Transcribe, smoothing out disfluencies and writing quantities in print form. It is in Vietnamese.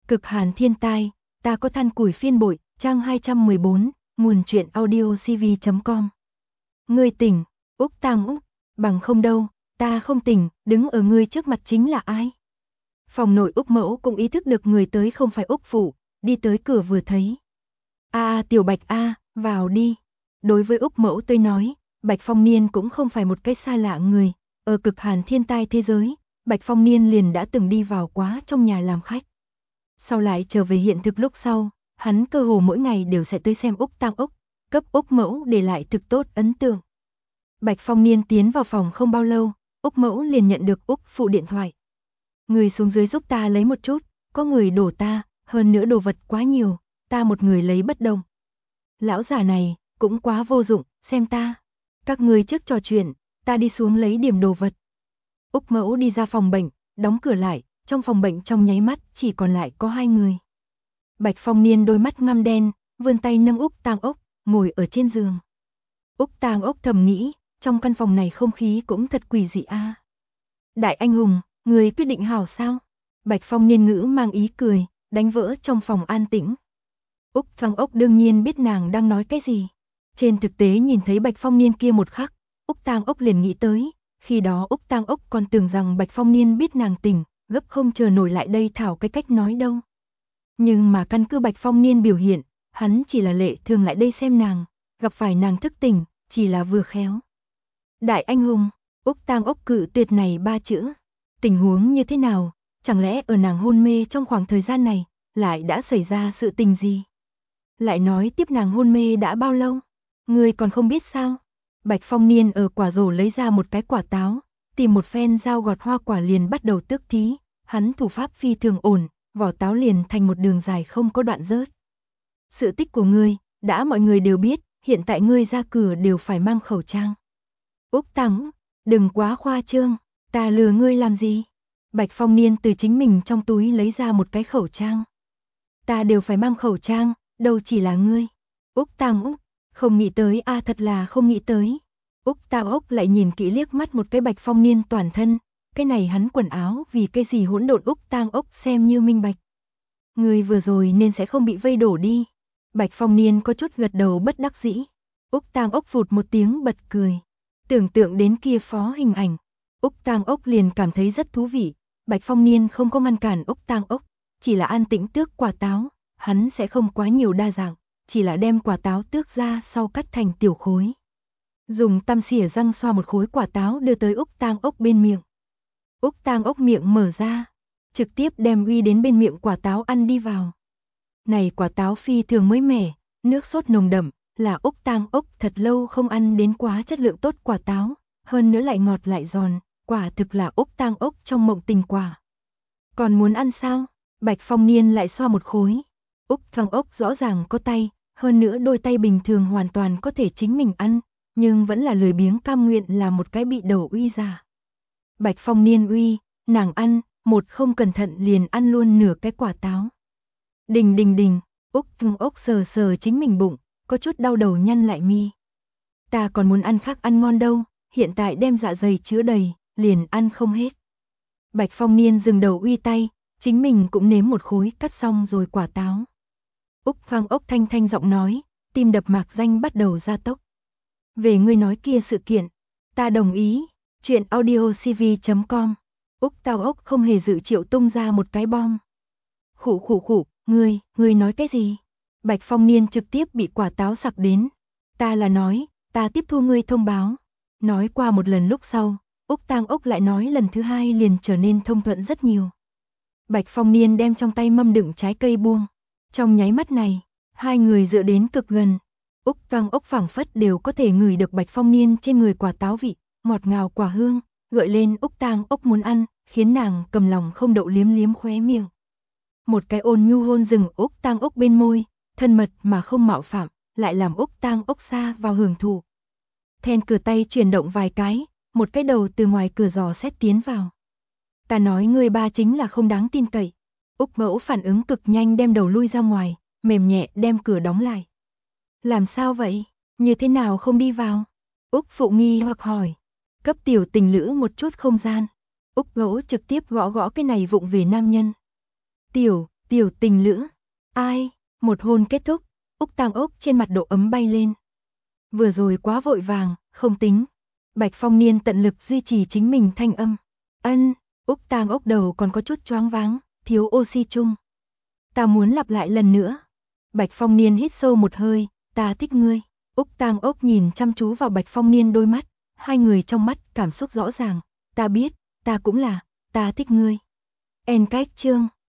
Cực hàn thiên tai, ta có than củi phiên bội, trang 214, nguồn truyện audio cv.com. Ngươi tỉnh, Úc Tang Úc, bằng không đâu, ta không tỉnh, đứng ở ngươi trước mặt chính là ai? Phòng nội Úc Mẫu cũng ý thức được người tới không phải Úc Phụ, đi tới cửa vừa thấy. Tiểu Bạch vào đi. Đối với Úc Mẫu tôi nói, Bạch Phong Niên cũng không phải một cái xa lạ người, ở cực hàn thiên tai thế giới, Bạch Phong Niên liền đã từng đi vào quá trong nhà làm khách. Sau lại trở về hiện thực lúc sau, hắn cơ hồ mỗi ngày đều sẽ tới xem Úc Tang Úc, cấp Úc Mẫu để lại thực tốt ấn tượng. Bạch Phong Niên tiến vào phòng không bao lâu, Úc Mẫu liền nhận được Úc Phụ điện thoại. Người xuống dưới giúp ta lấy một chút, có người đổ ta, hơn nữa đồ vật quá nhiều, ta một người lấy bất động. Lão già này, cũng quá vô dụng, xem ta. Các người trước trò chuyện, ta đi xuống lấy điểm đồ vật. Úc Mẫu đi ra phòng bệnh, đóng cửa lại, trong phòng bệnh trong nháy mắt chỉ còn lại có hai người. Bạch Phong Niên đôi mắt ngăm đen, vươn tay nâng Úc Tang Úc, ngồi ở trên giường. Úc Tang Úc thầm nghĩ, trong căn phòng này không khí cũng thật quỷ dị a. Đại anh hùng, người quyết định hảo sao? Bạch Phong Niên ngữ mang ý cười, đánh vỡ trong phòng an tĩnh. Úc Tang Úc đương nhiên biết nàng đang nói cái gì. Trên thực tế nhìn thấy Bạch Phong Niên kia một khắc, Úc Tang Úc liền nghĩ tới, khi đó Úc Tang Úc còn tưởng rằng Bạch Phong Niên biết nàng tỉnh, gấp không chờ nổi lại đây thảo cái cách nói đâu. Nhưng mà căn cứ Bạch Phong Niên biểu hiện, hắn chỉ là lệ thường lại đây xem nàng, gặp phải nàng thức tỉnh, chỉ là vừa khéo. Đại anh hùng, Úc Tang Úc cự tuyệt này ba chữ. Tình huống như thế nào, chẳng lẽ ở nàng hôn mê trong khoảng thời gian này, lại đã xảy ra sự tình gì? Lại nói tiếp nàng hôn mê đã bao lâu? Ngươi còn không biết sao? Bạch Phong Niên ở quả rổ lấy ra một cái quả táo, tìm một phen dao gọt hoa quả liền bắt đầu tước thí, hắn thủ pháp phi thường ổn, vỏ táo liền thành một đường dài không có đoạn rớt. Sự tích của ngươi, đã mọi người đều biết, hiện tại ngươi ra cửa đều phải mang khẩu trang. Úc Tang, đừng quá khoa trương, ta lừa ngươi làm gì? Bạch Phong Niên từ chính mình trong túi lấy ra một cái khẩu trang. Ta đều phải mang khẩu trang, đâu chỉ là ngươi. Úc Tang Úc, không nghĩ tới thật là không nghĩ tới. Úc Tang Úc lại nhìn kỹ liếc mắt một cái Bạch Phong Niên toàn thân, cái này hắn quần áo vì cái gì hỗn độn. Úc Tang Úc xem như minh bạch. Ngươi vừa rồi nên sẽ không bị vây đổ đi. Bạch Phong Niên có chút gật đầu bất đắc dĩ. Úc Tang Úc phụt một tiếng bật cười. Tưởng tượng đến kia phó hình ảnh, Úc Tang Úc liền cảm thấy rất thú vị. Bạch Phong Niên không có ngăn cản Úc Tang Úc, chỉ là an tĩnh tước quả táo, hắn sẽ không quá nhiều đa dạng, chỉ là đem quả táo tước ra sau cắt thành tiểu khối. Dùng tăm xỉa răng xoa một khối quả táo đưa tới Úc Tang Úc bên miệng. Úc Tang Úc miệng mở ra, trực tiếp đem uy đến bên miệng quả táo ăn đi vào. Này quả táo phi thường mới mẻ, nước sốt nồng đậm, là Úc Tang Úc thật lâu không ăn đến quá chất lượng tốt quả táo, hơn nữa lại ngọt lại giòn, quả thực là Úc Tang Úc trong mộng tình quả. Còn muốn ăn sao? Bạch Phong Niên lại xoa một khối. Úc Tang Úc rõ ràng có tay, hơn nữa đôi tay bình thường hoàn toàn có thể chính mình ăn, nhưng vẫn là lười biếng cam nguyện là một cái bị đầu uy giả. Bạch Phong Niên uy, nàng ăn, một không cẩn thận liền ăn luôn nửa cái quả táo. Đình đình đình, Úc Tang Úc sờ sờ chính mình bụng, có chút đau đầu nhăn lại mi. Ta còn muốn ăn khác ăn ngon đâu, hiện tại đem dạ dày chứa đầy, liền ăn không hết. Bạch Phong Niên dừng đầu uy tay, chính mình cũng nếm một khối cắt xong rồi quả táo. Úc Tang Úc thanh thanh giọng nói, tim đập mạc danh bắt đầu gia tốc. Về ngươi nói kia sự kiện, ta đồng ý, chuyện audio cv.com. Úc Tang Úc không hề dự triệu tung ra một cái bom. Khụ, ngươi nói cái gì? Bạch Phong Niên trực tiếp bị quả táo sặc đến. Ta là nói, ta tiếp thu ngươi thông báo. Nói qua một lần lúc sau, Úc Tang Úc lại nói lần thứ hai liền trở nên thông thuận rất nhiều. Bạch Phong Niên đem trong tay mâm đựng trái cây buông. Trong nháy mắt này, hai người dựa đến cực gần. Úc Tang Úc phảng phất đều có thể ngửi được Bạch Phong Niên trên người quả táo vị, ngọt ngào quả hương, gợi lên Úc Tang Úc muốn ăn, khiến nàng cầm lòng không đậu liếm liếm khóe miệng. Một cái ôn nhu hôn dừng Úc Tang Úc bên môi, thân mật mà không mạo phạm, lại làm Úc Tang Úc xa vào hưởng thụ. Then cửa tay chuyển động vài cái, một cái đầu từ ngoài cửa giò xét tiến vào. Ta nói ngươi ba chính là không đáng tin cậy. Úc Mẫu phản ứng cực nhanh đem đầu lui ra ngoài, mềm nhẹ đem cửa đóng lại. Làm sao vậy? Như thế nào không đi vào? Úc Phụ nghi hoặc hỏi. Cấp tiểu tình lữ một chút không gian. Úc Mẫu trực tiếp gõ gõ cái này vụng về nam nhân. Tiểu Tiểu tình lữ. Ai? Một hôn kết thúc, Úc Tang Úc trên mặt độ ấm bay lên. Vừa rồi quá vội vàng, không tính. Bạch Phong Niên tận lực duy trì chính mình thanh âm. Ân, Úc Tang Úc đầu còn có chút choáng váng, thiếu oxy chung. Ta muốn lặp lại lần nữa. Bạch Phong Niên hít sâu một hơi, ta thích ngươi. Úc Tang Úc nhìn chăm chú vào Bạch Phong Niên đôi mắt, hai người trong mắt cảm xúc rõ ràng. Ta biết, ta cũng là, ta thích ngươi. End cách chương.